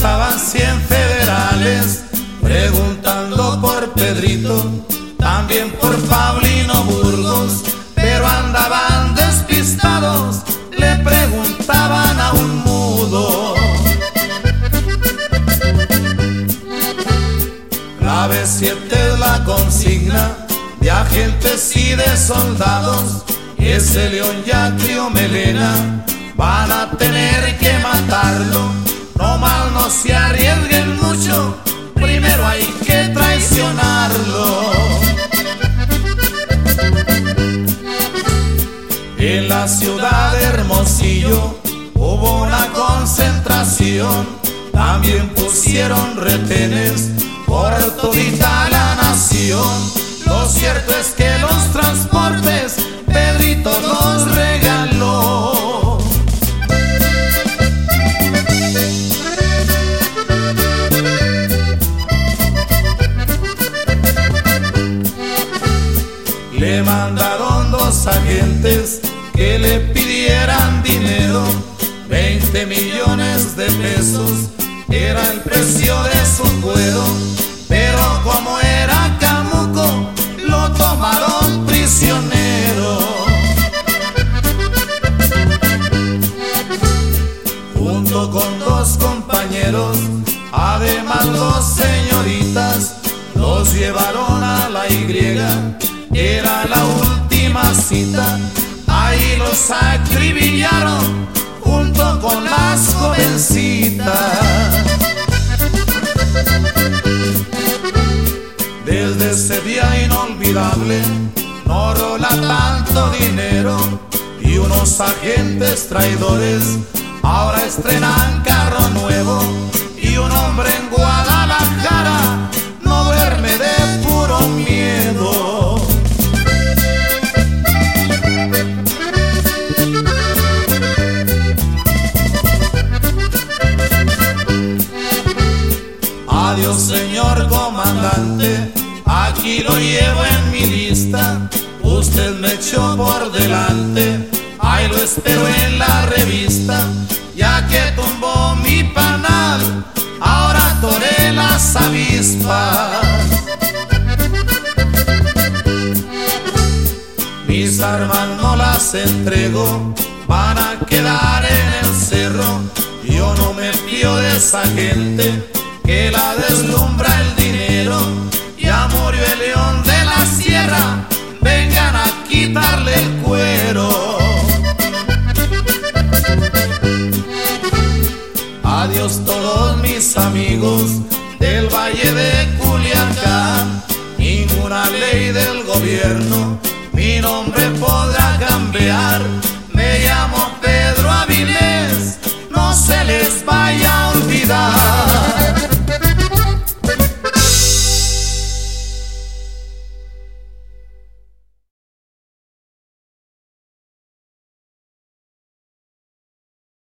estaban 100 federales preguntando por Pedrito, también por Paulino Burgos, pero andaban despistados, le preguntaban a un mudo. La B7 es la consigna de agentes y de soldados, ese león ya crió melena, van a tener que matarlo, no mal no se arriesguen mucho, primero hay que traicionarlo. En la ciudad de Hermosillo hubo una concentración, también pusieron retenes por todita la nación. Lo cierto es que los transportes Pedrito los regaló. Le mandaron 2 agentes que le pidieran dinero, 20 millones de pesos era el precio de su cuero, pero como era camuco lo tomaron prisionero. Junto con 2 compañeros, además 2 señoritas, los llevaron a la Y, era la última cita, ahí los acribillaron junto con las jovencitas. Desde ese día inolvidable no rola tanto dinero, y unos agentes traidores ahora estrenan carro nuevo, y un hombre en Guadalajara no duerme de puro miedo. Adiós, señor comandante, aquí lo llevo en mi lista, usted me echó por delante, ahí lo espero en la revista, ya que tumbó mi panal, ahora toré las avispas. Mis armas no las entrego, van a quedar en el cerro, yo no me fío de esa gente que la deslumbra el dinero. Ya murió el león de la sierra, vengan a quitarle el cuero. Adiós todos mis amigos del Valle de Culiacán, ninguna ley del gobierno mi nombre podrá cambiar. Me llamo Pedro Avilés, no se les vaya a olvidar.